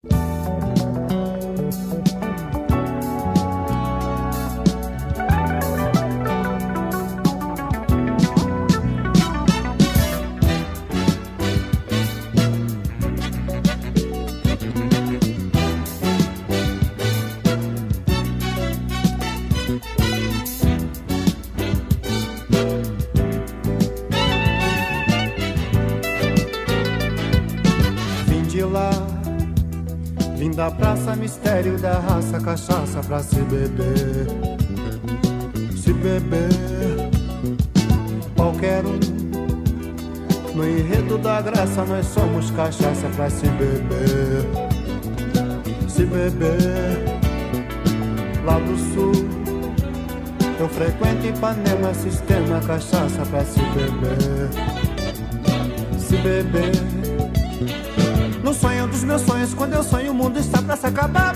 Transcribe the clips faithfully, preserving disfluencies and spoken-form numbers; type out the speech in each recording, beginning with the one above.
Vim da praça, mistério da raça, cachaça pra se beber, se beber. Qualquer um, no enredo da graça, nós somos cachaça pra se beber, se beber. Lá do sul, eu frequento Ipanema, sistema cachaça pra se beber, se beber. No sonho dos meus sonhos, quando eu sonho o mundo está pra se acabar.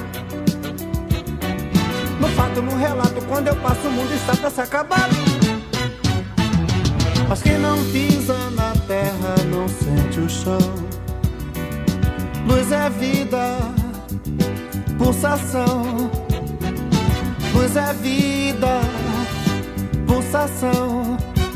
No fato, no relato, quando eu passo o mundo está pra se acabar. Mas quem não pisa na terra não sente o chão. Luz é vida, pulsação. Luz é vida, pulsação.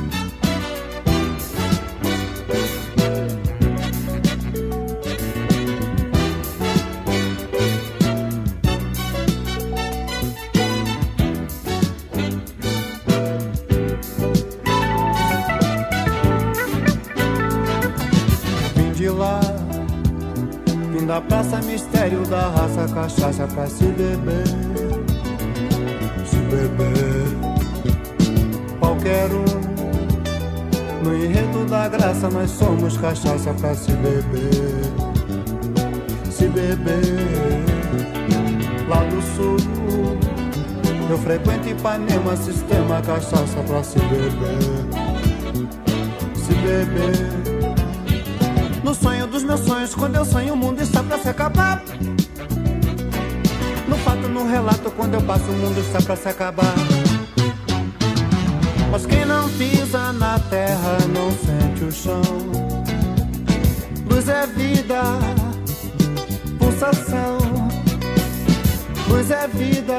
Da praça, mistério da raça, cachaça pra se beber, se beber. Qualquer um, no enredo da graça, nós somos cachaça pra se beber, se beber. Lá do sul, eu frequento Ipanema, sistema cachaça pra se beber, se beber. No sonho dos meus sonhos, quando eu sonho o mundo está pra se acabar. No fato, no relato, quando eu passo o mundo está pra se acabar. Mas quem não pisa na terra não sente o chão. Luz é vida, pulsação. Luz é vida,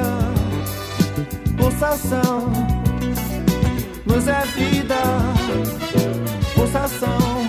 pulsação. Luz é vida, pulsação.